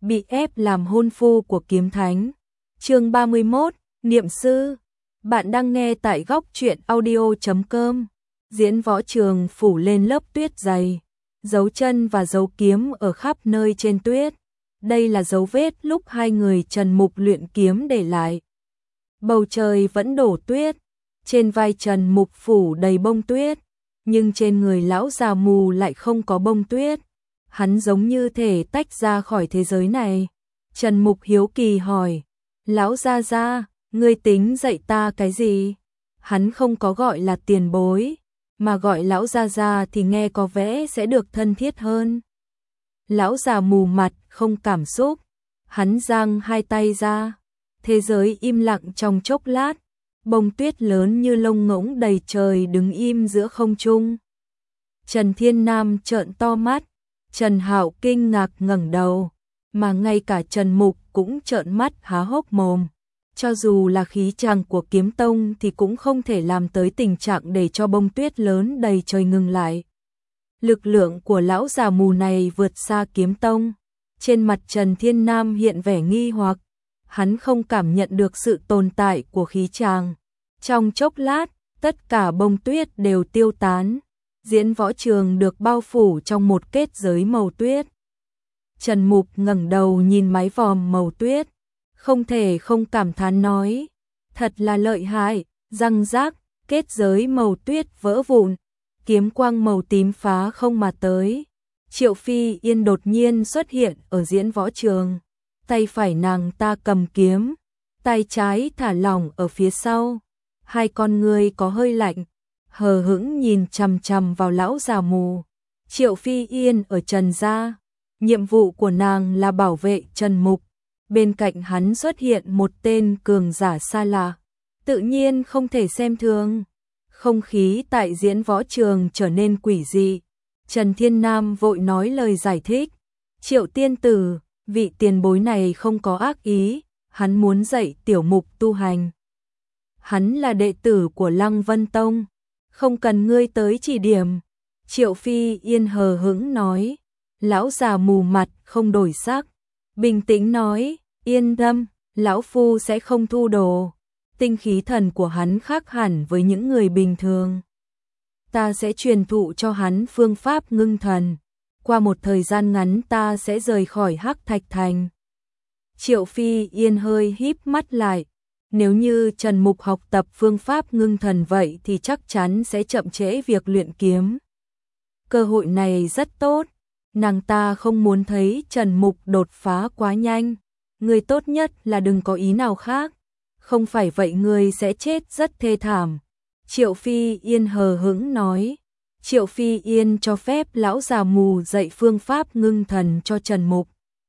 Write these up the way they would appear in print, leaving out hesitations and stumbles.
bị ép làm hôn phu của kiếm thánh. Chương 31, Niệm sư. Bạn đang nghe tại góc truyện audio.com. Diễn Võ Trường phủ lên lớp tuyết dày, dấu chân và dấu kiếm ở khắp nơi trên tuyết. Đây là dấu vết lúc hai người Trần Mục luyện kiếm để lại. Bầu trời vẫn đổ tuyết, trên vai Trần Mục phủ đầy bông tuyết, nhưng trên người lão già mù lại không có bông tuyết. Hắn giống như thể tách ra khỏi thế giới này. Trần Mục hiếu kỳ hỏi, lão gia gia, ngươi tính dạy ta cái gì? Hắn không có gọi là tiền bối, mà gọi lão gia gia thì nghe có vẻ sẽ được thân thiết hơn. Lão già mù mặt không cảm xúc, hắn giang hai tay ra, thế giới im lặng trong chốc lát, bông tuyết lớn như lông ngỗng đầy trời đứng im giữa không trung. Trần Thiên Nam trợn to mắt, Trần Hạo kinh ngạc ngẩng đầu, mà ngay cả Trần Mục cũng trợn mắt há hốc mồm. Cho dù là khí tràng của kiếm tông thì cũng không thể làm tới tình trạng để cho bông tuyết lớn đầy trời ngừng lại. Lực lượng của lão già mù này vượt xa kiếm tông. Trên mặt Trần Thiên Nam hiện vẻ nghi hoặc, hắn không cảm nhận được sự tồn tại của khí tràng. Trong chốc lát, tất cả bông tuyết đều tiêu tán. Diễn Võ Trường được bao phủ trong một kết giới màu tuyết. Trần Mục ngẩng đầu nhìn mái vòm màu tuyết, không thể không cảm thán nói, thật là lợi hại. Răng rác, kết giới màu tuyết vỡ vụn, kiếm quang màu tím phá không mà tới. Triệu Phi Yên đột nhiên xuất hiện ở Diễn Võ Trường, tay phải nàng ta cầm kiếm, tay trái thả lỏng ở phía sau, hai con ngươi có hơi lạnh, hờ hững nhìn chằm chằm vào lão già mù. Triệu Phi Yên ở Trần gia, nhiệm vụ của nàng là bảo vệ Trần Mục. Bên cạnh hắn xuất hiện một tên cường giả xa lạ, tự nhiên không thể xem thường. Không khí tại Diễn Võ Trường trở nên quỷ dị. Trần Thiên Nam vội nói lời giải thích. Triệu tiên tử, vị tiền bối này không có ác ý, hắn muốn dạy Tiểu Mục tu hành. Hắn là đệ tử của Lăng Vân Tông, không cần ngươi tới chỉ điểm. Triệu Phi Yên hờ hững nói. Lão già mù mặt không đổi sắc, bình tĩnh nói, yên tâm, lão phu sẽ không thu đồ. Tinh khí thần của hắn khác hẳn với những người bình thường. Ta sẽ truyền thụ cho hắn phương pháp ngưng thần. Qua một thời gian ngắn ta sẽ rời khỏi Hắc Thạch Thành. Triệu Phi Yên hơi híp mắt lại. Nếu như Trần Mục học tập phương pháp ngưng thần vậy thì chắc chắn sẽ chậm trễ việc luyện kiếm. Cơ hội này rất tốt. Nàng ta không muốn thấy Trần Mục đột phá quá nhanh. Người tốt nhất là đừng có ý nào khác. Không phải vậy người sẽ chết rất thê thảm. Triệu Phi Yên hờ hững nói. Triệu Phi Yên cho phép lão già mù dạy phương pháp ngưng thần cho Trần Mục.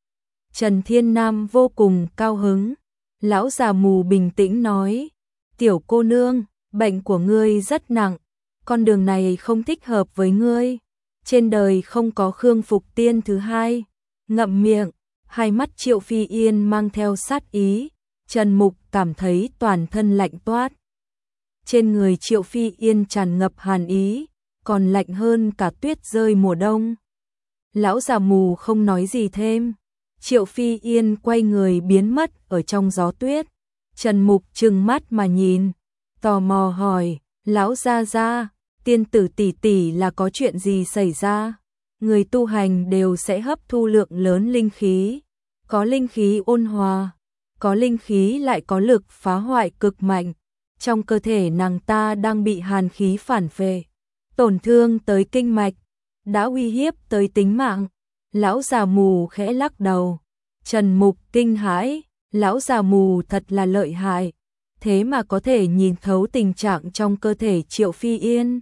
Trần Thiên Nam vô cùng cao hứng. Lão già mù bình tĩnh nói. Tiểu cô nương, bệnh của ngươi rất nặng. Con đường này không thích hợp với ngươi. Trên đời không có Khương Phục Tiên thứ hai. Ngậm miệng, hai mắt Triệu Phi Yên mang theo sát ý. Trần Mục cảm thấy toàn thân lạnh toát. Trên người Triệu Phi Yên tràn ngập hàn ý, còn lạnh hơn cả tuyết rơi mùa đông. Lão già mù không nói gì thêm. Triệu Phi Yên quay người biến mất ở trong gió tuyết. Trần Mục trừng mắt mà nhìn, tò mò hỏi, lão gia gia, tiên tử tỷ tỷ là có chuyện gì xảy ra? Người tu hành đều sẽ hấp thu lượng lớn linh khí, có linh khí ôn hòa, có linh khí lại có lực phá hoại cực mạnh. Trong cơ thể nàng ta đang bị hàn khí phản phệ, tổn thương tới kinh mạch, đã uy hiếp tới tính mạng. Lão già mù khẽ lắc đầu. Trần Mục kinh hãi, lão già mù thật là lợi hại, thế mà có thể nhìn thấu tình trạng trong cơ thể Triệu Phi Yên.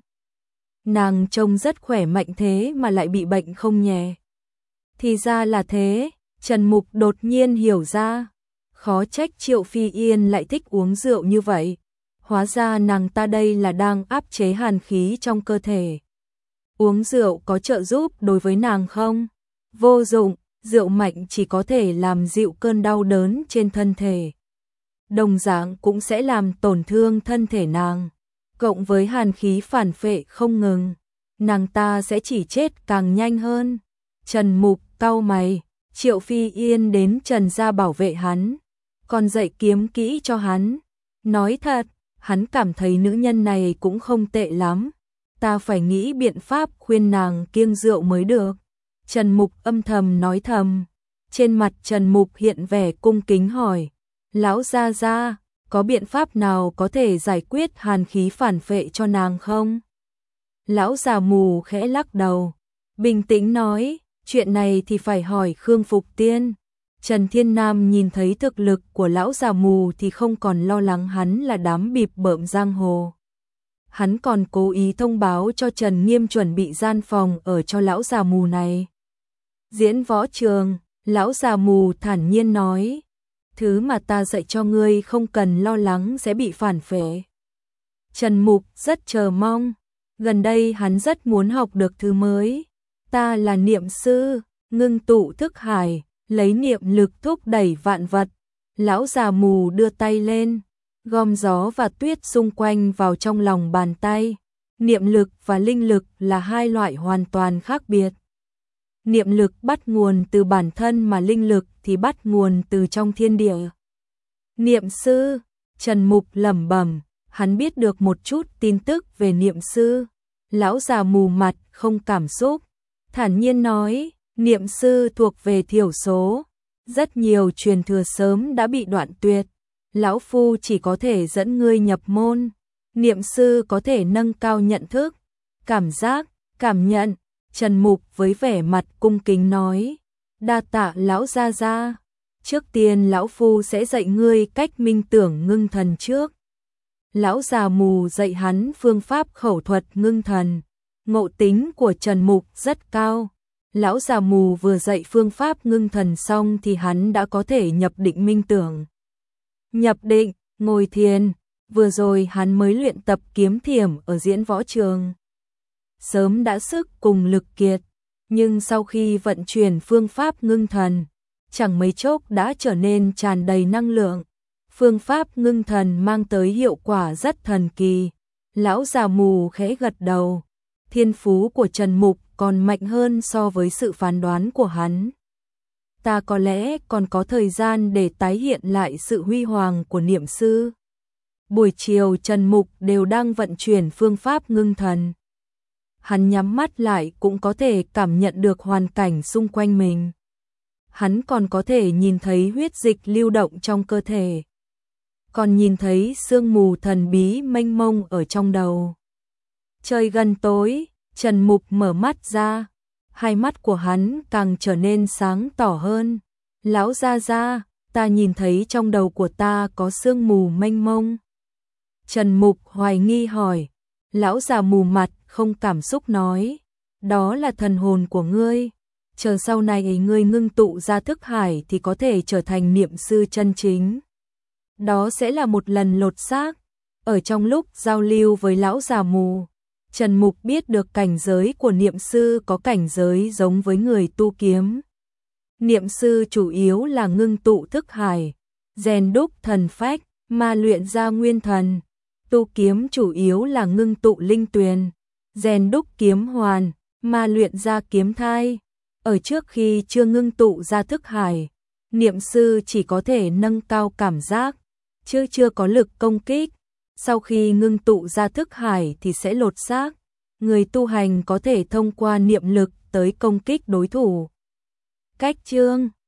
Nàng trông rất khỏe mạnh thế mà lại bị bệnh không nhẹ. Thì ra là thế, Trần Mục đột nhiên hiểu ra. Khó trách Triệu Phi Yên lại thích uống rượu như vậy. Hóa ra nàng ta đây là đang áp chế hàn khí trong cơ thể. Uống rượu có trợ giúp đối với nàng không? Vô dụng, rượu mạnh chỉ có thể làm dịu cơn đau đớn trên thân thể. Đồng dạng cũng sẽ làm tổn thương thân thể nàng. Cộng với hàn khí phản phệ không ngừng, nàng ta sẽ chỉ chết càng nhanh hơn. Trần Mục cau mày, Triệu Phi Yên đến Trần gia bảo vệ hắn, còn dạy kiếm kỹ cho hắn. Nói thật, hắn cảm thấy nữ nhân này cũng không tệ lắm. Ta phải nghĩ biện pháp khuyên nàng kiêng rượu mới được. Trần Mục âm thầm nói thầm. Trên mặt Trần Mục hiện vẻ cung kính hỏi. Lão gia gia, có biện pháp nào có thể giải quyết hàn khí phản phệ cho nàng không? Lão già mù khẽ lắc đầu, bình tĩnh nói, chuyện này thì phải hỏi Khương Phục Tiên. Trần Thiên Nam nhìn thấy thực lực của lão già mù thì không còn lo lắng hắn là đám bịp bợm giang hồ. Hắn còn cố ý thông báo cho Trần Nghiêm chuẩn bị gian phòng ở cho lão già mù này. Diễn võ trường, lão già mù thản nhiên nói, thứ mà ta dạy cho ngươi không cần lo lắng sẽ bị phản phệ. Trần Mục rất chờ mong, gần đây hắn rất muốn học được thứ mới. Ta là niệm sư, ngưng tụ thức hải, lấy niệm lực thúc đẩy vạn vật. Lão già mù đưa tay lên, gom gió và tuyết xung quanh vào trong lòng bàn tay. Niệm lực và linh lực là hai loại hoàn toàn khác biệt. Niệm lực bắt nguồn từ bản thân mà linh lực thì bắt nguồn từ trong thiên địa. Niệm sư, Trần Mục lẩm bẩm, hắn biết được một chút tin tức về niệm sư. Lão già mù mặt không cảm xúc, thản nhiên nói, niệm sư thuộc về thiểu số, rất nhiều truyền thừa sớm đã bị đoạn tuyệt. Lão phu chỉ có thể dẫn ngươi nhập môn. Niệm sư có thể nâng cao nhận thức, cảm giác, cảm nhận. Trần Mục với vẻ mặt cung kính nói, đa tạ lão gia gia. Trước tiên lão phu sẽ dạy ngươi cách minh tưởng ngưng thần trước. Lão già mù dạy hắn phương pháp khẩu thuật ngưng thần. Ngộ tính của Trần Mục rất cao. Lão già mù vừa dạy phương pháp ngưng thần xong thì hắn đã có thể nhập định minh tưởng. Nhập định, ngồi thiền, vừa rồi hắn mới luyện tập kiếm thiểm ở diễn võ trường. Sớm đã sức cùng lực kiệt, nhưng sau khi vận chuyển phương pháp ngưng thần, chẳng mấy chốc đã trở nên tràn đầy năng lượng. Phương pháp ngưng thần mang tới hiệu quả rất thần kỳ. Lão già mù khẽ gật đầu. Thiên phú của Trần Mục còn mạnh hơn so với sự phán đoán của hắn. Ta có lẽ còn có thời gian để tái hiện lại sự huy hoàng của niệm sư. Buổi chiều Trần Mục đều đang vận chuyển phương pháp ngưng thần. Hắn nhắm mắt lại cũng có thể cảm nhận được hoàn cảnh xung quanh mình. Hắn còn có thể nhìn thấy huyết dịch lưu động trong cơ thể. Còn nhìn thấy sương mù thần bí mênh mông ở trong đầu. Trời gần tối, Trần Mục mở mắt ra. Hai mắt của hắn càng trở nên sáng tỏ hơn. Lão gia gia, ta nhìn thấy trong đầu của ta có sương mù mênh mông. Trần Mục hoài nghi hỏi. Lão già mù mặt không cảm xúc nói, đó là thần hồn của ngươi. Chờ sau này ngươi ngưng tụ ra thức hải thì có thể trở thành niệm sư chân chính. Đó sẽ là một lần lột xác. Ở trong lúc giao lưu với lão già mù, Trần Mục biết được cảnh giới của niệm sư có cảnh giới giống với người tu kiếm. Niệm sư chủ yếu là ngưng tụ thức hải, rèn đúc thần phách, mà luyện ra nguyên thần. Tu kiếm chủ yếu là ngưng tụ linh tuyền, rèn đúc kiếm hoàn, mà luyện ra kiếm thai. Ở trước khi chưa ngưng tụ ra thức hải, niệm sư chỉ có thể nâng cao cảm giác, chứ chưa có lực công kích. Sau khi ngưng tụ ra thức hải thì sẽ lột xác. Người tu hành có thể thông qua niệm lực tới công kích đối thủ. Cách chương